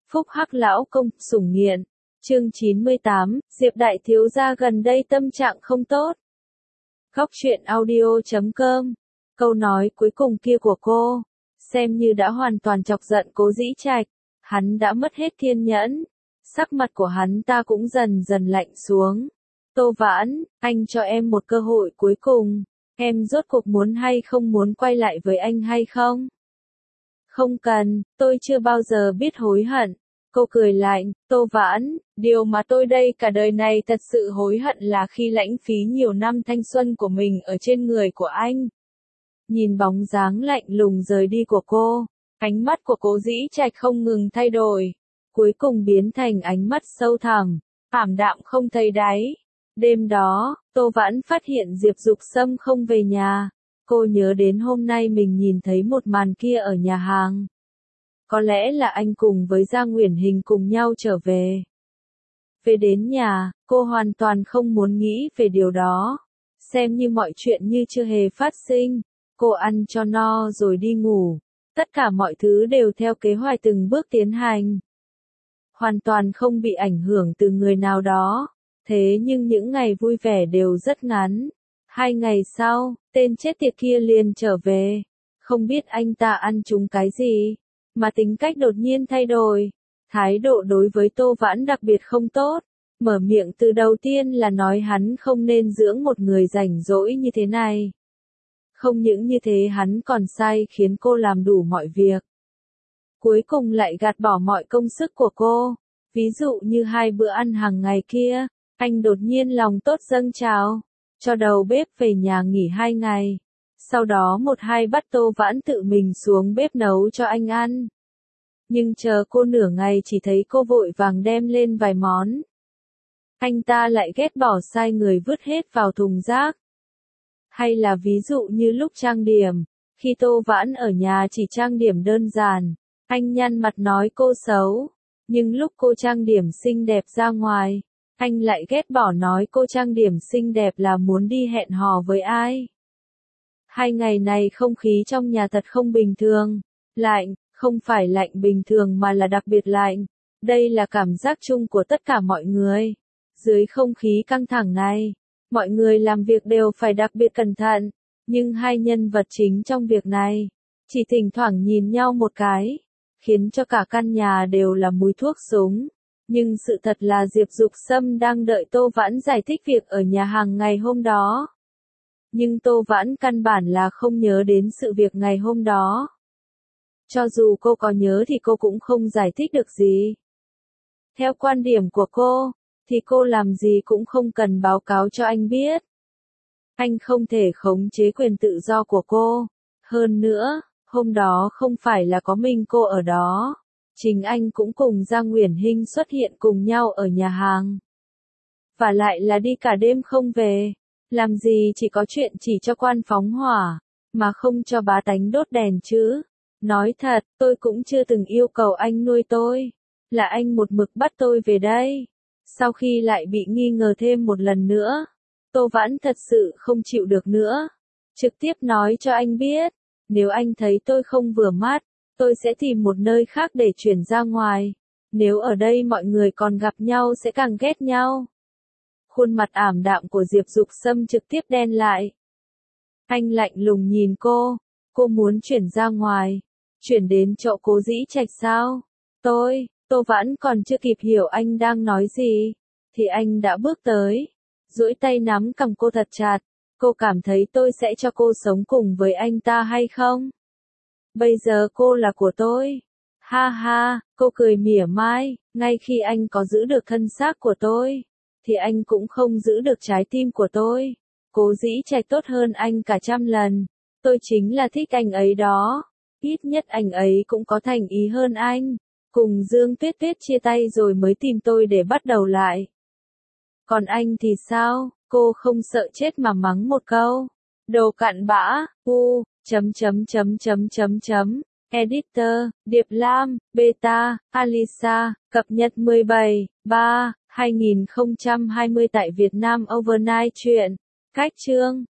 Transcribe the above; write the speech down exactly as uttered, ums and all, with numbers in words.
Phúc Hắc lão công, sủng nghiện. Chương chín mươi tám, Diệp đại thiếu gia gần đây tâm trạng không tốt. Góc truyện audio chấm com. Câu nói cuối cùng kia của cô, xem như đã hoàn toàn chọc giận Cố Dĩ Trạch. Hắn đã mất hết kiên nhẫn. Sắc mặt của hắn ta cũng dần dần lạnh xuống. Tô Vãn, anh cho em một cơ hội cuối cùng. Em rốt cuộc muốn hay không muốn quay lại với anh hay không? Không cần, tôi chưa bao giờ biết hối hận. Cô cười lạnh, Tô Vãn, điều mà tôi đây cả đời này thật sự hối hận là khi lãng phí nhiều năm thanh xuân của mình ở trên người của anh. Nhìn bóng dáng lạnh lùng rời đi của cô, ánh mắt của Cố Dĩ Trạch không ngừng thay đổi, cuối cùng biến thành ánh mắt sâu thẳm, ảm đạm không thấy đáy. Đêm đó, Tô Vãn phát hiện Diệp Dục Sâm không về nhà. Cô nhớ đến hôm nay mình nhìn thấy một màn kia ở nhà hàng. Có lẽ là anh cùng với Giang Uyển Hình cùng nhau trở về. Về đến nhà, cô hoàn toàn không muốn nghĩ về điều đó. Xem như mọi chuyện như chưa hề phát sinh. Cô ăn cho no rồi đi ngủ. Tất cả mọi thứ đều theo kế hoạch từng bước tiến hành. Hoàn toàn không bị ảnh hưởng từ người nào đó. Thế nhưng những ngày vui vẻ đều rất ngắn. Hai ngày sau, tên chết tiệt kia liền trở về. Không biết anh ta ăn trúng cái gì, mà tính cách đột nhiên thay đổi. Thái độ đối với Tô Vãn đặc biệt không tốt. Mở miệng từ đầu tiên là nói hắn không nên dưỡng một người rảnh rỗi như thế này. Không những như thế hắn còn sai khiến cô làm đủ mọi việc. Cuối cùng lại gạt bỏ mọi công sức của cô. Ví dụ như hai bữa ăn hàng ngày kia, anh đột nhiên lòng tốt dâng trào, cho đầu bếp về nhà nghỉ hai ngày. Sau đó một hai bắt Tô Vãn tự mình xuống bếp nấu cho anh ăn. Nhưng chờ cô nửa ngày chỉ thấy cô vội vàng đem lên vài món. Anh ta lại ghét bỏ sai người vứt hết vào thùng rác. Hay là ví dụ như lúc trang điểm, khi Tô Vãn ở nhà chỉ trang điểm đơn giản, anh nhăn mặt nói cô xấu. Nhưng lúc cô trang điểm xinh đẹp ra ngoài, anh lại ghét bỏ nói cô trang điểm xinh đẹp là muốn đi hẹn hò với ai. Hai ngày này không khí trong nhà thật không bình thường. Lạnh, không phải lạnh bình thường mà là đặc biệt lạnh. Đây là cảm giác chung của tất cả mọi người. Dưới không khí căng thẳng này, mọi người làm việc đều phải đặc biệt cẩn thận. Nhưng hai nhân vật chính trong việc này, chỉ thỉnh thoảng nhìn nhau một cái, khiến cho cả căn nhà đều là mùi thuốc súng. Nhưng sự thật là Diệp Dục Sâm đang đợi Tô Vãn giải thích việc ở nhà hàng ngày hôm đó. Nhưng Tô Vãn căn bản là không nhớ đến sự việc ngày hôm đó. Cho dù cô có nhớ thì cô cũng không giải thích được gì. Theo quan điểm của cô, thì cô làm gì cũng không cần báo cáo cho anh biết. Anh không thể khống chế quyền tự do của cô. Hơn nữa, hôm đó không phải là có mình cô ở đó. Chính anh cũng cùng Giang Uyển Hình xuất hiện cùng nhau ở nhà hàng. Và lại là đi cả đêm không về. Làm gì chỉ có chuyện chỉ cho quan phóng hỏa, mà không cho bá tánh đốt đèn chứ. Nói thật, tôi cũng chưa từng yêu cầu anh nuôi tôi. Là anh một mực bắt tôi về đây. Sau khi lại bị nghi ngờ thêm một lần nữa, Tô Vãn thật sự không chịu được nữa. Trực tiếp nói cho anh biết, nếu anh thấy tôi không vừa mắt, tôi sẽ tìm một nơi khác để chuyển ra ngoài. Nếu ở đây mọi người còn gặp nhau sẽ càng ghét nhau. Khuôn mặt ảm đạm của Diệp Dục Sâm trực tiếp đen lại. Anh lạnh lùng nhìn cô. Cô muốn chuyển ra ngoài. Chuyển đến chỗ Cố Dĩ Trạch sao? Tôi, Tô Vãn còn chưa kịp hiểu anh đang nói gì, thì anh đã bước tới. Duỗi tay nắm cầm cô thật chặt. Cô cảm thấy tôi sẽ cho cô sống cùng với anh ta hay không? Bây giờ cô là của tôi. Ha ha, cô cười mỉa mai, ngay khi anh có giữ được thân xác của tôi, thì anh cũng không giữ được trái tim của tôi. Cố Dĩ Trạch tốt hơn anh cả trăm lần. Tôi chính là thích anh ấy đó. Ít nhất anh ấy cũng có thành ý hơn anh. Cùng Dương Tuyết Tuyết chia tay rồi mới tìm tôi để bắt đầu lại. Còn anh thì sao? Cô không sợ chết mà mắng một câu. Đồ cặn bã, u, chấm chấm chấm chấm chấm chấm. Editor, Điệp Lam, Beta, Alisa, cập nhật mười bảy, ba, hai nghìn không trăm hai mươi tại Việt Nam Overnight truyện. Cách chương